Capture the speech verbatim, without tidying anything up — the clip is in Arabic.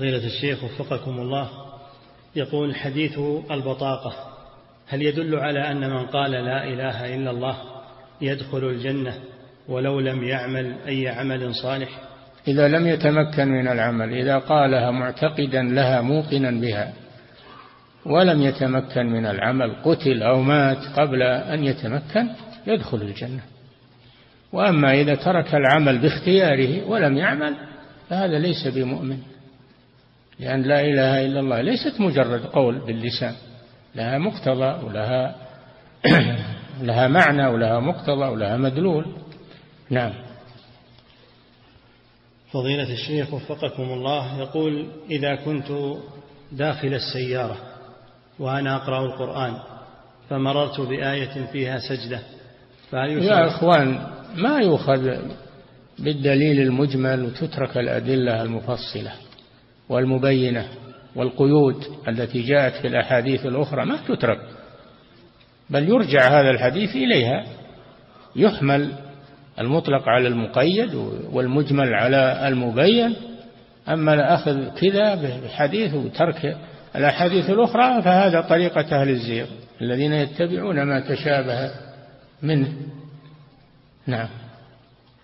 فضيلة الشيخ وفقكم الله، يقول حديث البطاقة هل يدل على أن من قال لا إله إلا الله يدخل الجنة ولو لم يعمل أي عمل صالح؟ إذا لم يتمكن من العمل، إذا قالها معتقدا لها موقنا بها ولم يتمكن من العمل، قتل أو مات قبل أن يتمكن، يدخل الجنة. وأما إذا ترك العمل باختياره ولم يعمل فهذا ليس بمؤمن، لأن لا إله إلا الله ليست مجرد قول باللسان، لها مقتضى ولها لها معنى ولها مقتضى ولها مدلول. نعم. فضيلة الشيخ وفقكم الله، يقول إذا كنت داخل السيارة وأنا أقرأ القرآن فمررت بآية فيها سجدة فهل يا إخوان ما يؤخذ بالدليل المجمل وتترك الأدلة المفصلة والمبينة والقيود التي جاءت في الأحاديث الأخرى، ما تترك، بل يرجع هذا الحديث إليها، يحمل المطلق على المقيد والمجمل على المبين. أما الأخذ كذا بحديث وترك الأحاديث الأخرى فهذا طريقة أهل الزيغ الذين يتبعون ما تشابه منه. نعم.